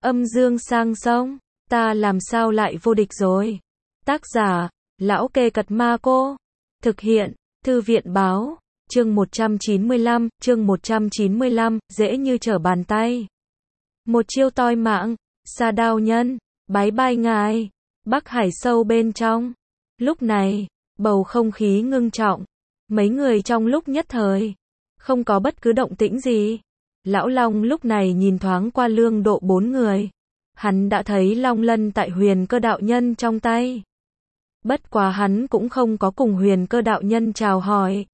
Âm dương sang sông, ta làm sao lại vô địch rồi. Tác giả, Lão Kê Cật Ma Cô. Thực hiện, Thư viện Báo. Chương 195, dễ như trở bàn tay. Một chiêu toi mạng, Sa Đao Nhân, bái bai ngài. Bắc Hải sâu bên trong. Lúc này, bầu không khí ngưng trọng. Mấy người trong lúc nhất thời, không có bất cứ động tĩnh gì. Lão Long lúc này nhìn thoáng qua Lương Độ 4 người. Hắn đã thấy Long Lân tại Huyền Cơ đạo nhân trong tay. Bất quá hắn cũng không có cùng Huyền Cơ đạo nhân chào hỏi.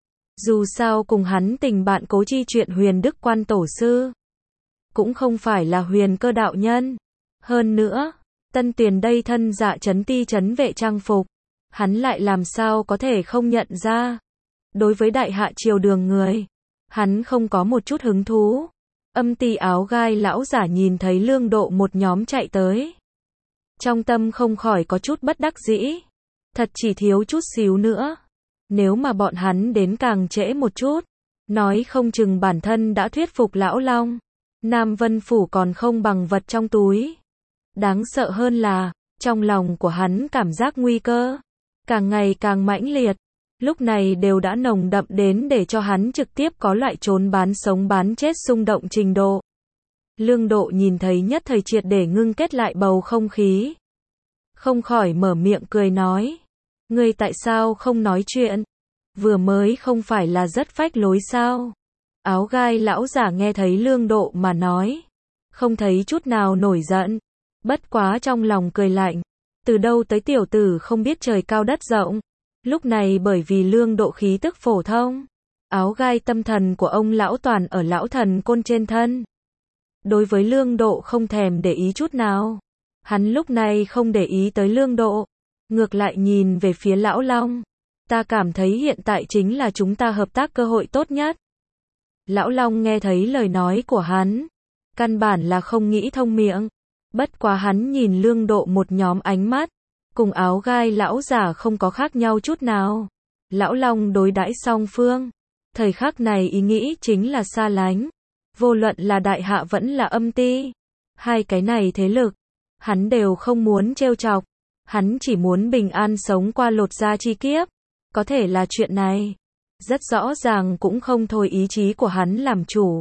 Dù sao cùng hắn tình bạn cố chi chuyện Huyền Đức Quan tổ sư. Cũng không phải là Huyền Cơ đạo nhân. Hơn nữa, Tân Tuyền đây thân dạ trấn ti trấn vệ trang phục. Hắn lại làm sao có thể không nhận ra. Đối với đại hạ triều đường người, hắn không có một chút hứng thú. Âm ti áo gai lão giả nhìn thấy Lương Độ một nhóm chạy tới. Trong tâm không khỏi có chút bất đắc dĩ. Thật chỉ thiếu chút xíu nữa. Nếu mà bọn hắn đến càng trễ một chút, nói không chừng bản thân đã thuyết phục lão Long. Nam Vân Phủ còn không bằng vật trong túi. Đáng sợ hơn là, trong lòng của hắn cảm giác nguy cơ càng ngày càng mãnh liệt. Lúc này đều đã nồng đậm đến để cho hắn trực tiếp có loại trốn bán sống bán chết xung động trình độ. Lương Độ nhìn thấy nhất thời triệt để ngưng kết lại bầu không khí. Không khỏi mở miệng cười nói. Ngươi tại sao không nói chuyện? Vừa mới không phải là rất phách lối sao? Áo gai lão giả nghe thấy Lương Độ mà nói. Không thấy chút nào nổi giận. Bất quá trong lòng cười lạnh. Từ đâu tới tiểu tử không biết trời cao đất rộng. Lúc này bởi vì Lương Độ khí tức phổ thông, áo gai tâm thần của ông lão toàn ở lão thần côn trên thân. Đối với Lương Độ không thèm để ý chút nào. Hắn lúc này không để ý tới Lương Độ, ngược lại nhìn về phía lão Long. Ta cảm thấy hiện tại chính là chúng ta hợp tác cơ hội tốt nhất. Lão Long nghe thấy lời nói của hắn, căn bản là không nghĩ thông miệng. Bất quá hắn nhìn Lương Độ một nhóm ánh mắt, cùng áo gai lão giả không có khác nhau chút nào. Lão Long đối đãi song phương. Thời khắc này ý nghĩ chính là xa lánh. Vô luận là đại hạ vẫn là âm ti. Hai cái này thế lực. Hắn đều không muốn trêu chọc. Hắn chỉ muốn bình an sống qua lột da chi kiếp. Có thể là chuyện này. Rất rõ ràng cũng không thôi ý chí của hắn làm chủ.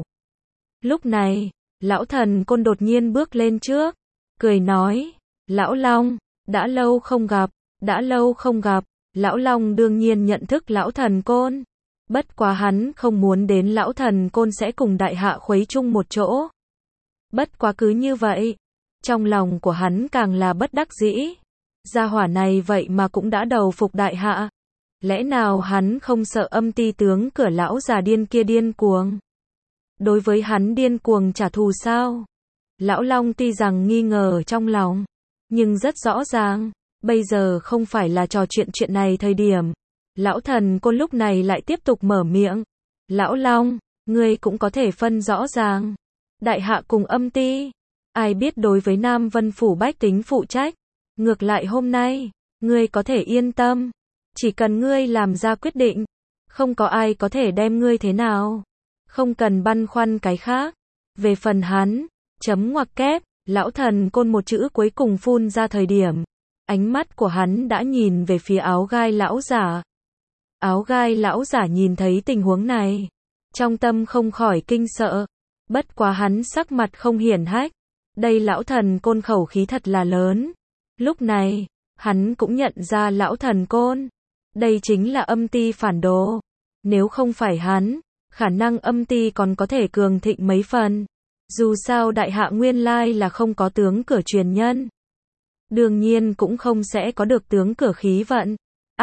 Lúc này, lão thần côn đột nhiên bước lên trước. Cười nói. Lão Long. Đã lâu không gặp, lão Long đương nhiên nhận thức lão thần côn. Bất quá hắn không muốn đến lão thần côn sẽ cùng đại hạ khuấy chung một chỗ. Bất quá cứ như vậy, trong lòng của hắn càng là bất đắc dĩ. Gia hỏa này vậy mà cũng đã đầu phục đại hạ. Lẽ nào hắn không sợ âm ti tướng cửa lão già điên kia điên cuồng? Đối với hắn điên cuồng trả thù sao? Lão Long tuy rằng nghi ngờ ở trong lòng, nhưng rất rõ ràng, bây giờ không phải là trò chuyện này thời điểm. Lão thần côn lúc này lại tiếp tục mở miệng. Lão Long, ngươi cũng có thể phân rõ ràng. Đại hạ cùng âm ti, ai biết đối với Nam Vân Phủ bách tính phụ trách. Ngược lại hôm nay, ngươi có thể yên tâm. Chỉ cần ngươi làm ra quyết định, không có ai có thể đem ngươi thế nào. Không cần băn khoăn cái khác. Về phần hắn, chấm ngoặc kép. Lão thần côn một chữ cuối cùng phun ra thời điểm, ánh mắt của hắn đã nhìn về phía áo gai lão giả. Áo gai lão giả nhìn thấy tình huống này, trong tâm không khỏi kinh sợ. Bất quá hắn sắc mặt không hiển hách. Đây lão thần côn khẩu khí thật là lớn. Lúc này, hắn cũng nhận ra lão thần côn. Đây chính là âm ti phản đồ. Nếu không phải hắn, khả năng âm ti còn có thể cường thịnh mấy phần. Dù sao đại hạ nguyên lai là không có tướng cửa truyền nhân. Đương nhiên cũng không sẽ có được tướng cửa khí vận.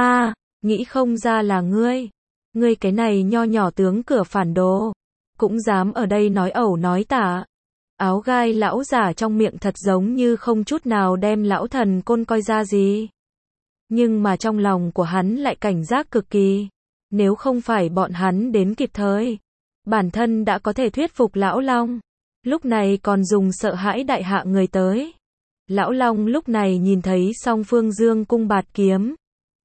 Nghĩ không ra là ngươi. Ngươi cái này nho nhỏ tướng cửa phản đồ. Cũng dám ở đây nói ẩu nói tả. Áo gai lão giả trong miệng thật giống như không chút nào đem lão thần côn coi ra gì. Nhưng mà trong lòng của hắn lại cảnh giác cực kỳ. Nếu không phải bọn hắn đến kịp thời, bản thân đã có thể thuyết phục lão Long. Lúc này còn dùng sợ hãi đại hạ người tới. Lão Long lúc này nhìn thấy song phương dương cung bạt kiếm.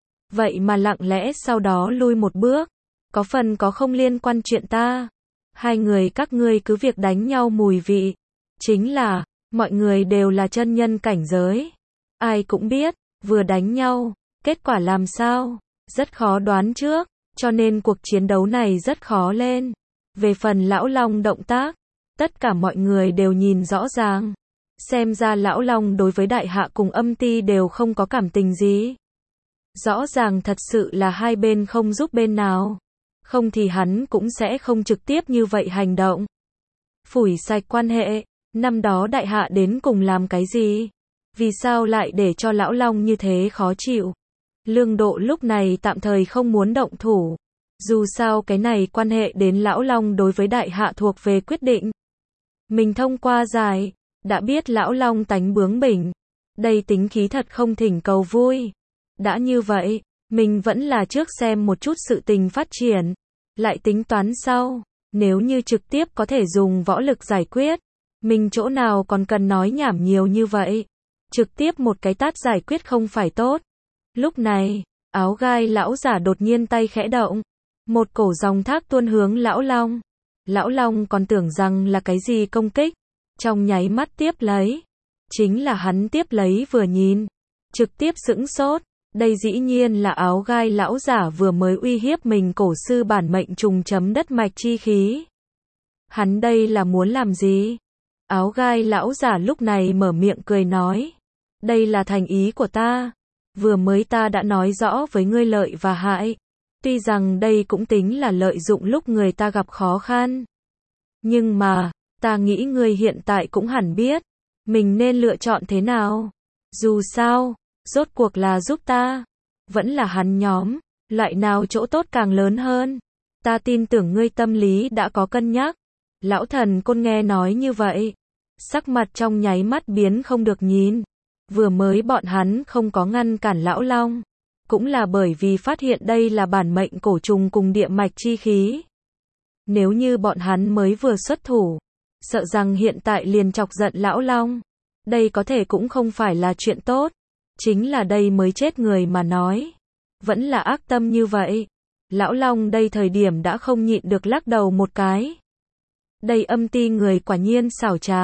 Vậy mà lặng lẽ sau đó lui một bước. Có phần có không liên quan chuyện ta. Hai người các ngươi cứ việc đánh nhau mùi vị. Chính là, Mọi người đều là chân nhân cảnh giới. Ai cũng biết, vừa đánh nhau, kết quả làm sao? Rất khó đoán trước, cho nên cuộc chiến đấu này rất khó lên. Về phần Lão Long động tác, tất cả mọi người đều nhìn rõ ràng. Xem ra Lão Long đối với Đại Hạ cùng Âm Ti đều không có cảm tình gì. Rõ ràng thật sự là hai bên không giúp bên nào. Không thì hắn cũng sẽ không trực tiếp như vậy hành động. Phủi sạch quan hệ, năm đó Đại Hạ đến cùng làm cái gì? Vì sao lại để cho Lão Long như thế khó chịu? Lương Độ lúc này tạm thời không muốn động thủ. Dù sao cái này quan hệ đến Lão Long đối với Đại Hạ thuộc về quyết định. Mình thông qua giải, đã biết Lão Long tánh bướng bỉnh. Đây tính khí thật không thỉnh cầu vui. Đã như vậy, mình vẫn là trước xem một chút sự tình phát triển. Lại tính toán sau. Nếu như trực tiếp có thể dùng võ lực giải quyết. Mình chỗ nào còn cần nói nhảm nhiều như vậy. Trực tiếp một cái tát giải quyết không phải tốt. Lúc này, áo gai lão giả đột nhiên tay khẽ động. Một cổ dòng thác tuôn hướng Lão Long. Lão Long còn tưởng rằng là cái gì công kích. Trong nháy mắt tiếp lấy. Chính là hắn tiếp lấy vừa nhìn. Trực tiếp sững sốt. Đây dĩ nhiên là áo gai lão giả vừa mới uy hiếp mình cổ sư bản mệnh trùng chấm đất mạch chi khí. Hắn đây là muốn làm gì? Áo gai lão giả lúc này mở miệng cười nói. Đây là thành ý của ta. Vừa mới ta đã nói rõ với ngươi lợi và hại. Tuy rằng đây cũng tính là lợi dụng lúc người ta gặp khó khăn. Nhưng mà, ta nghĩ ngươi hiện tại cũng hẳn biết. Mình nên lựa chọn thế nào? Dù sao, rốt cuộc là giúp ta. Vẫn là hắn nhóm. Loại nào chỗ tốt càng lớn hơn. Ta tin tưởng ngươi tâm lý đã có cân nhắc. Lão Thần Côn nghe nói như vậy. Sắc mặt trong nháy mắt biến không được nhìn. Vừa mới bọn hắn không có ngăn cản Lão Long. Cũng là bởi vì phát hiện đây là bản mệnh cổ trùng cùng địa mạch chi khí. Nếu như bọn hắn mới vừa xuất thủ. Sợ rằng hiện tại liền chọc giận Lão Long. Đây có thể cũng không phải là chuyện tốt. Chính là đây mới chết người mà nói. Vẫn là ác tâm như vậy. Lão Long đây thời điểm đã không nhịn được lắc đầu một cái. Đây Âm Ti người quả nhiên xảo trá.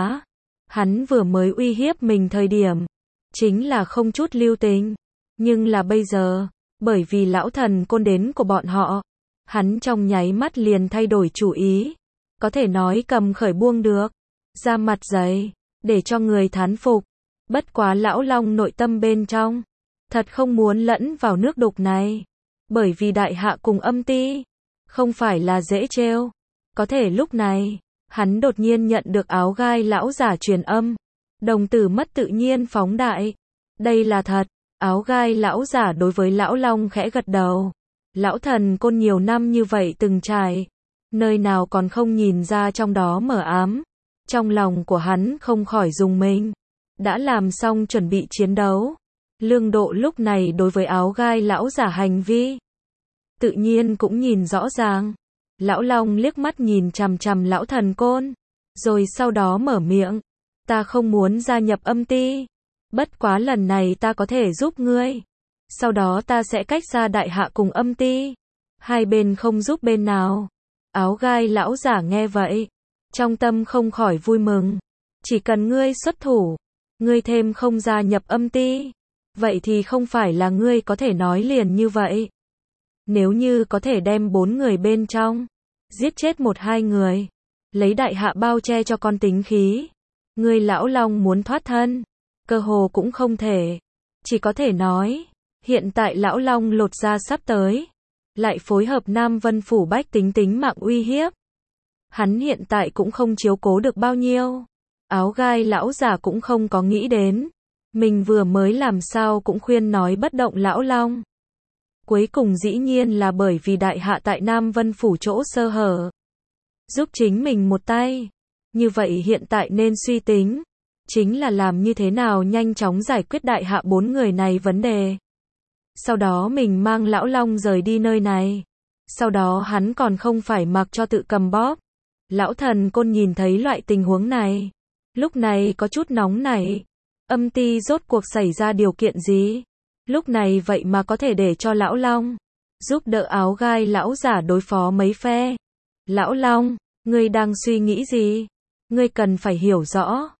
Hắn vừa mới uy hiếp mình thời điểm. Chính là không chút lưu tình. Nhưng là bây giờ, bởi vì Lão Thần Côn đến của bọn họ. Hắn trong nháy mắt liền thay đổi chủ ý. Có thể nói cầm khởi buông được. Ra mặt dày, để cho người thán phục. Bất quá Lão Long nội tâm bên trong. Thật không muốn lẫn vào nước đục này. Bởi vì Đại Hạ cùng Âm Ti. Không phải là dễ trêu. Có thể lúc này, hắn đột nhiên nhận được áo gai lão giả truyền âm. Đồng tử mất tự nhiên phóng đại. Đây là thật. Áo gai lão giả đối với Lão Long khẽ gật đầu. Lão Thần Côn nhiều năm như vậy từng trải. Nơi nào còn không nhìn ra trong đó mờ ám. Trong lòng của hắn không khỏi rùng mình. Đã làm xong chuẩn bị chiến đấu. Lương Độ lúc này đối với áo gai lão giả hành vi. Tự nhiên cũng nhìn rõ ràng. Lão Long liếc mắt nhìn chằm chằm Lão Thần Côn. Rồi sau đó mở miệng. Ta không muốn gia nhập Âm Ti. Bất quá lần này ta có thể giúp ngươi. Sau đó ta sẽ cách ra Đại Hạ cùng Âm Ti. Hai bên không giúp bên nào. Áo gai lão giả nghe vậy. Trong tâm không khỏi vui mừng. Chỉ cần ngươi xuất thủ. Ngươi thêm không gia nhập Âm Ti. Vậy thì không phải là ngươi có thể nói liền như vậy. Nếu như có thể đem 4 người bên trong. Giết chết 1-2 người. Lấy Đại Hạ bao che cho con tính khí. Ngươi Lão Long muốn thoát thân. Cơ hồ cũng không thể. Chỉ có thể nói. Hiện tại Lão Long lột da sắp tới. Lại phối hợp Nam Vân Phủ bách tính mạng uy hiếp. Hắn hiện tại cũng không chiếu cố được bao nhiêu. Áo gai lão giả cũng không có nghĩ đến. Mình vừa mới làm sao cũng khuyên nói bất động Lão Long. Cuối cùng dĩ nhiên là bởi vì Đại Hạ tại Nam Vân Phủ chỗ sơ hở. Giúp chính mình một tay. Như vậy hiện tại nên suy tính. Chính là làm như thế nào nhanh chóng giải quyết Đại Hạ 4 người này vấn đề. Sau đó mình mang Lão Long rời đi nơi này. Sau đó hắn còn không phải mặc cho tự cầm bóp. Lão Thần Côn nhìn thấy loại tình huống này. Lúc này có chút nóng nảy. Âm Ti rốt cuộc xảy ra điều kiện gì? Lúc này vậy mà có thể để cho Lão Long giúp đỡ áo gai lão giả đối phó mấy phe. Lão Long, ngươi đang suy nghĩ gì? Ngươi cần phải hiểu rõ.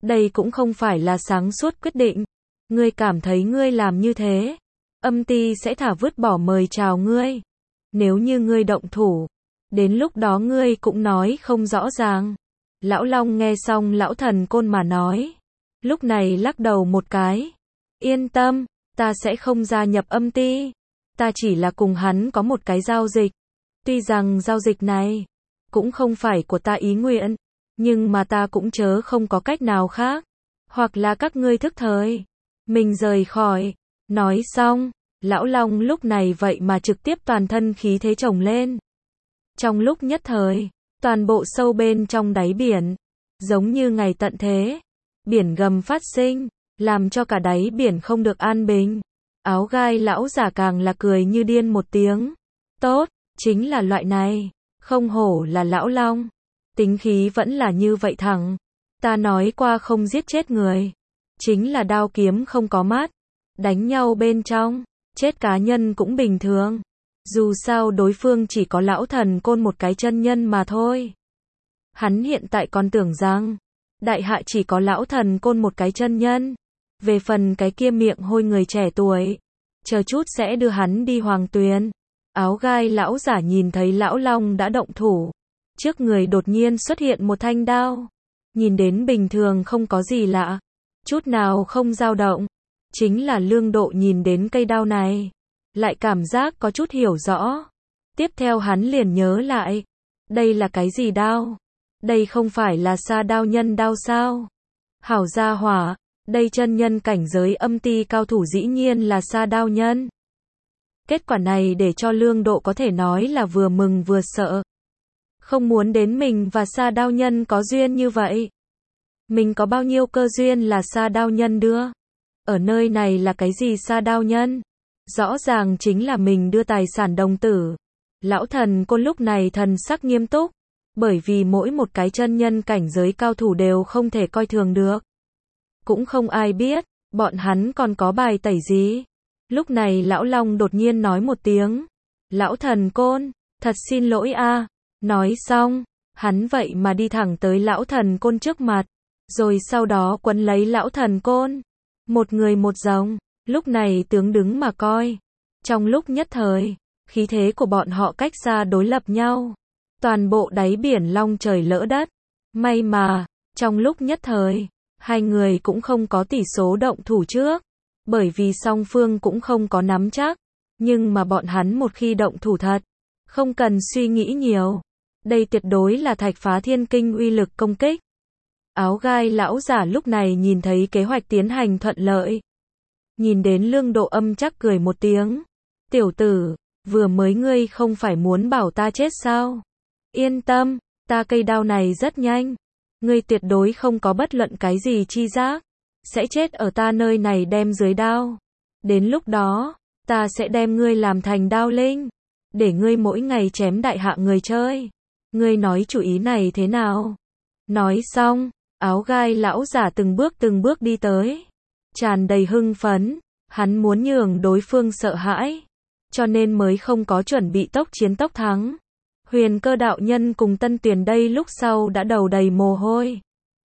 Đây cũng không phải là sáng suốt quyết định. Ngươi cảm thấy ngươi làm như thế, âm ty sẽ thả vứt bỏ mời chào ngươi. Nếu như ngươi động thủ, đến lúc đó ngươi cũng nói không rõ ràng. Lão Long nghe xong lão thần côn mà nói. Lúc này lắc đầu một cái. Yên tâm, ta sẽ không gia nhập âm ty. Ta chỉ là cùng hắn có một cái giao dịch. Tuy rằng giao dịch này cũng không phải của ta ý nguyện, nhưng mà ta cũng chớ không có cách nào khác. Hoặc là các ngươi thức thời, mình rời khỏi. Nói xong, lão Long lúc này vậy mà trực tiếp toàn thân khí thế chồng lên. Trong lúc nhất thời, toàn bộ sâu bên trong đáy biển, giống như ngày tận thế. Biển gầm phát sinh, làm cho cả đáy biển không được an bình. Áo gai lão giả càng là cười như điên một tiếng. Tốt, chính là loại này, không hổ là lão Long. Tính khí vẫn là như vậy thẳng. Ta nói qua không giết chết người. Chính là đao kiếm không có mắt. Đánh nhau bên trong, chết cá nhân cũng bình thường. Dù sao đối phương chỉ có lão thần côn một cái chân nhân mà thôi. Hắn hiện tại còn tưởng rằng, đại hạ chỉ có lão thần côn một cái chân nhân. Về phần cái kia miệng hôi người trẻ tuổi, chờ chút sẽ đưa hắn đi Hoàng Tuyền. Áo gai lão giả nhìn thấy lão Long đã động thủ. Trước người đột nhiên xuất hiện một thanh đao. Nhìn đến bình thường không có gì lạ. Chút nào không dao động. Chính là Lương Độ nhìn đến cây đao này. Lại cảm giác có chút hiểu rõ. Tiếp theo hắn liền nhớ lại. Đây là cái gì đao? Đây không phải là Sa Đao Nhân đao sao? Hảo gia hỏa, đây chân nhân cảnh giới âm ty cao thủ dĩ nhiên là Sa Đao Nhân. Kết quả này để cho Lương Độ có thể nói là vừa mừng vừa sợ. Không muốn đến mình và Sa Đao Nhân có duyên như vậy. Mình có bao nhiêu cơ duyên là Sa Đao Nhân đưa? Ở nơi này là cái gì Sa Đao Nhân? Rõ ràng chính là mình đưa tài sản đồng tử. Lão thần côn lúc này thần sắc nghiêm túc. Bởi vì mỗi một cái chân nhân cảnh giới cao thủ đều không thể coi thường được. Cũng không ai biết, bọn hắn còn có bài tẩy gì. Lúc này lão Long đột nhiên nói một tiếng. Lão thần côn, thật xin lỗi a. Nói xong, hắn vậy mà đi thẳng tới lão thần côn trước mặt. Rồi sau đó quấn lấy lão thần côn. Một người một rồng, lúc này tướng đứng mà coi. Trong lúc nhất thời, khí thế của bọn họ cách xa đối lập nhau. Toàn bộ đáy biển long trời lỡ đất. May mà, trong lúc nhất thời, hai người cũng không có tỷ số động thủ trước. Bởi vì song phương cũng không có nắm chắc. Nhưng mà bọn hắn một khi động thủ thật, không cần suy nghĩ nhiều. Đây tuyệt đối là thạch phá thiên kinh uy lực công kích. Áo gai lão giả lúc này nhìn thấy kế hoạch tiến hành thuận lợi. Nhìn đến Lương Độ âm chắc cười một tiếng. Tiểu tử, vừa mới ngươi không phải muốn bảo ta chết sao? Yên tâm, ta cây đao này rất nhanh. Ngươi tuyệt đối không có bất luận cái gì chi giác. Sẽ chết ở ta nơi này đem dưới đao. Đến lúc đó, ta sẽ đem ngươi làm thành đao linh. Để ngươi mỗi ngày chém đại hạ người chơi. Ngươi nói chủ ý này thế nào? Nói xong, áo gai lão giả từng bước đi tới. Tràn đầy hưng phấn. Hắn muốn nhường đối phương sợ hãi. Cho nên mới không có chuẩn bị tốc chiến tốc thắng. Huyền Cơ đạo nhân cùng Tân Tuyền đây lúc sau đã đầu đầy mồ hôi.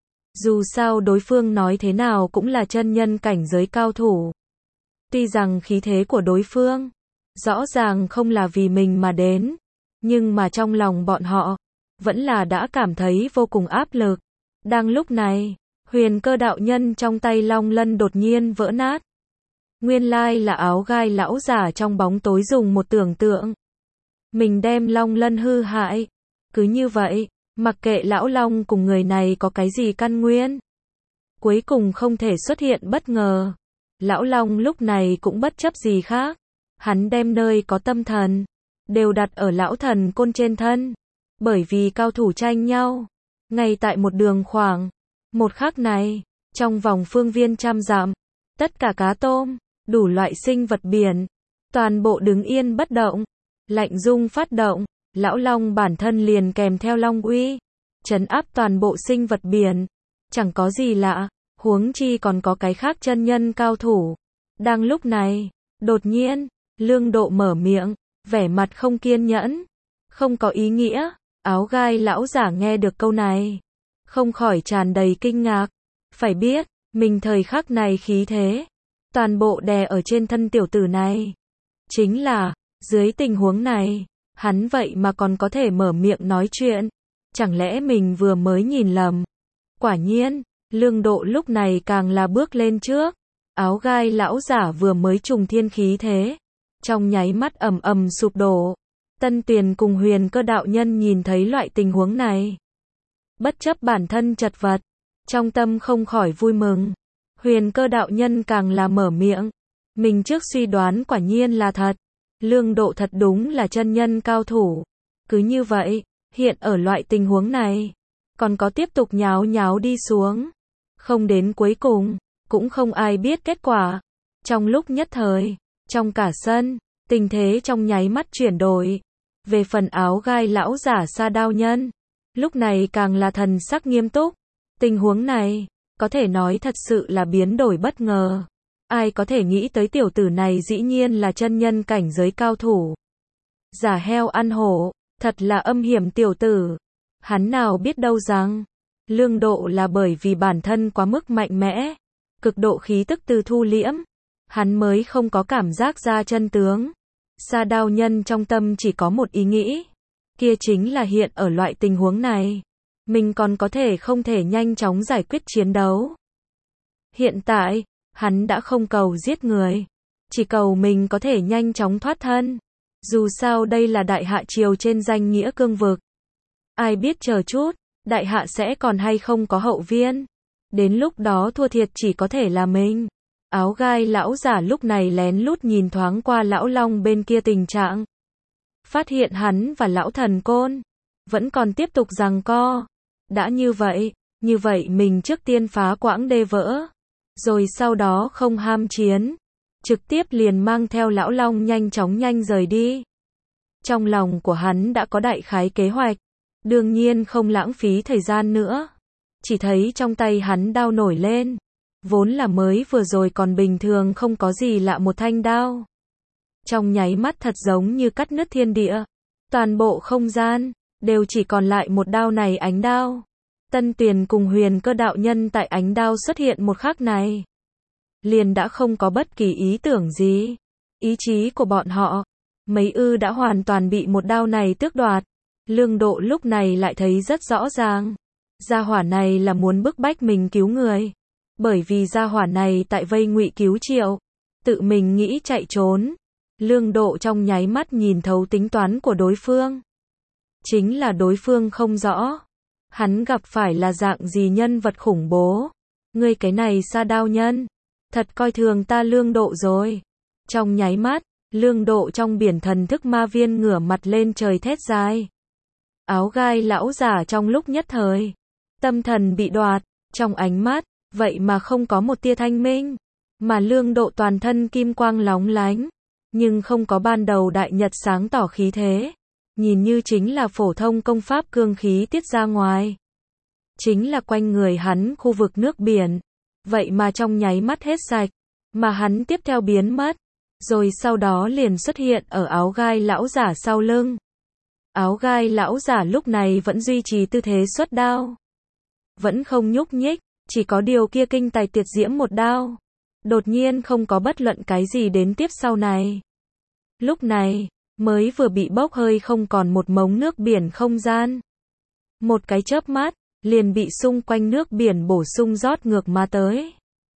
Dù sao đối phương nói thế nào cũng là chân nhân cảnh giới cao thủ. Tuy rằng khí thế của đối phương rõ ràng không là vì mình mà đến, nhưng mà trong lòng bọn họ vẫn là đã cảm thấy vô cùng áp lực. Đang lúc này, Huyền Cơ đạo nhân trong tay long lân đột nhiên vỡ nát. Nguyên lai là áo gai lão giả trong bóng tối dùng một tưởng tượng. Mình đem long lân hư hại. Cứ như vậy, mặc kệ lão long cùng người này có cái gì căn nguyên. Cuối cùng không thể xuất hiện bất ngờ. Lão long lúc này cũng bất chấp gì khác. Hắn đem nơi có tâm thần đều đặt ở lão thần côn trên thân. Bởi vì cao thủ tranh nhau. Ngay tại một đường khoảng. Một khắc này, trong vòng phương viên 100 dặm, tất cả cá tôm, đủ loại sinh vật biển, toàn bộ đứng yên bất động. Lạnh rung phát động, lão long bản thân liền kèm theo long uy, trấn áp toàn bộ sinh vật biển. Chẳng có gì lạ, huống chi còn có cái khác chân nhân cao thủ. Đang lúc này, đột nhiên, Lương Độ mở miệng, vẻ mặt không kiên nhẫn, không có ý nghĩa. Áo gai lão giả nghe được câu này, không khỏi tràn đầy kinh ngạc. Phải biết, mình thời khắc này khí thế, toàn bộ đè ở trên thân tiểu tử này. Chính là, dưới tình huống này, hắn vậy mà còn có thể mở miệng nói chuyện. Chẳng lẽ mình vừa mới nhìn lầm? Quả nhiên, Lương Độ lúc này càng là bước lên trước. Áo gai lão giả vừa mới trùng thiên khí thế, trong nháy mắt ầm ầm sụp đổ. Tân Tuyền cùng Huyền Cơ đạo nhân nhìn thấy loại tình huống này, bất chấp bản thân chật vật, trong tâm không khỏi vui mừng. Huyền Cơ đạo nhân càng là mở miệng, mình trước suy đoán quả nhiên là thật. Lương Độ thật đúng là chân nhân cao thủ. Cứ như vậy, hiện ở loại tình huống này, còn có tiếp tục nháo nháo đi xuống, không đến cuối cùng, cũng không ai biết kết quả. Trong lúc nhất thời, trong cả sân, tình thế trong nháy mắt chuyển đổi. Về phần áo gai lão giả Sa Đao Nhân, lúc này càng là thần sắc nghiêm túc. Tình huống này, có thể nói thật sự là biến đổi bất ngờ. Ai có thể nghĩ tới tiểu tử này dĩ nhiên là chân nhân cảnh giới cao thủ. Giả heo ăn hổ, thật là âm hiểm tiểu tử. Hắn nào biết đâu rằng, Lương Độ là bởi vì bản thân quá mức mạnh mẽ, cực độ khí tức từ thu liễm, hắn mới không có cảm giác ra chân tướng. Sa Đao Nhân trong tâm chỉ có một ý nghĩ, kia chính là hiện ở loại tình huống này, mình còn có thể không thể nhanh chóng giải quyết chiến đấu. Hiện tại, hắn đã không cầu giết người, chỉ cầu mình có thể nhanh chóng thoát thân. Dù sao đây là đại hạ triều trên danh nghĩa cương vực. Ai biết chờ chút, đại hạ sẽ còn hay không có hậu viên. Đến lúc đó thua thiệt chỉ có thể là mình. Áo gai lão giả lúc này lén lút nhìn thoáng qua lão long bên kia tình trạng. Phát hiện hắn và lão thần côn vẫn còn tiếp tục giằng co. Đã như vậy mình trước tiên phá quãng đê vỡ. Rồi sau đó không ham chiến, trực tiếp liền mang theo lão long nhanh rời đi. Trong lòng của hắn đã có đại khái kế hoạch, đương nhiên không lãng phí thời gian nữa. Chỉ thấy trong tay hắn đao nổi lên, vốn là mới vừa rồi còn bình thường không có gì lạ một thanh đao. Trong nháy mắt thật giống như cắt nứt thiên địa, toàn bộ không gian, đều chỉ còn lại một đao này ánh đao. Tân Tuyền cùng Huyền Cơ đạo nhân tại ánh đao xuất hiện một khắc này, liền đã không có bất kỳ ý tưởng gì. Ý chí của bọn họ, mấy đã hoàn toàn bị một đao này tước đoạt. Lương Độ lúc này lại thấy rất rõ ràng, gia hỏa này là muốn bức bách mình cứu người. Bởi vì gia hỏa này tại vây ngụy cứu Triệu, tự mình nghĩ chạy trốn. Lương Độ trong nháy mắt nhìn thấu tính toán của đối phương. Chính là đối phương không rõ hắn gặp phải là dạng gì nhân vật khủng bố. Ngươi cái này Sa Đao Nhân, thật coi thường ta Lương Độ rồi. Trong nháy mắt, Lương Độ trong biển thần thức ma viên ngửa mặt lên trời thét dài. Áo gai lão giả trong lúc nhất thời, tâm thần bị đoạt, trong ánh mắt, vậy mà không có một tia thanh minh. Mà Lương Độ toàn thân kim quang lóng lánh, nhưng không có ban đầu đại nhật sáng tỏ khí thế. Nhìn như chính là phổ thông công pháp cương khí tiết ra ngoài. Chính là quanh người hắn khu vực nước biển. Vậy mà trong nháy mắt hết sạch. Mà hắn tiếp theo biến mất. Rồi sau đó liền xuất hiện ở áo gai lão giả sau lưng. Áo gai lão giả lúc này vẫn duy trì tư thế xuất đao. Vẫn không nhúc nhích. Chỉ có điều kia kinh tài tuyệt diễm một đao. Đột nhiên không có bất luận cái gì đến tiếp sau này. Lúc này mới vừa bị bốc hơi không còn một mống nước biển không gian. Một cái chớp mắt, liền bị xung quanh nước biển bổ sung rót ngược mà tới.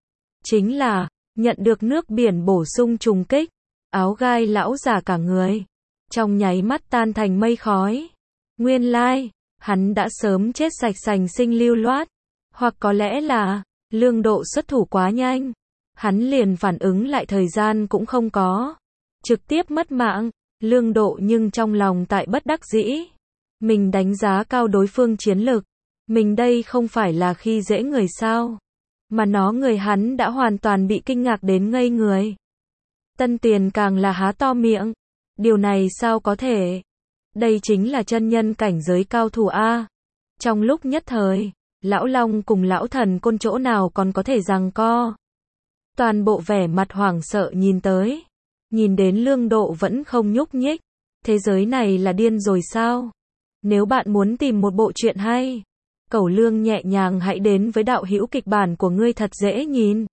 Chính là, nhận được nước biển bổ sung trùng kích, áo gai lão giả cả người, trong nháy mắt tan thành mây khói. Nguyên lai, hắn đã sớm chết sạch sành sinh lưu loát, hoặc có lẽ là, Lương Độ xuất thủ quá nhanh, hắn liền phản ứng lại thời gian cũng không có, trực tiếp mất mạng. Lương Độ nhưng trong lòng tại bất đắc dĩ. Mình đánh giá cao đối phương chiến lực. Mình đây không phải là khi dễ người sao. Mà người hắn đã hoàn toàn bị kinh ngạc đến ngây người. Tân Tuyền càng là há to miệng. Điều này sao có thể? Đây chính là chân nhân cảnh giới cao thủ A. Trong lúc nhất thời, Lão Long cùng Lão Thần Côn chỗ nào còn có thể giằng co. Toàn bộ vẻ mặt hoảng sợ nhìn tới. Nhìn đến Lương Độ vẫn không nhúc nhích. Thế giới này là điên rồi sao? Nếu bạn muốn tìm một bộ truyện hay, Cẩu Lương nhẹ nhàng hãy đến với đạo hữu kịch bản của ngươi thật dễ nhìn.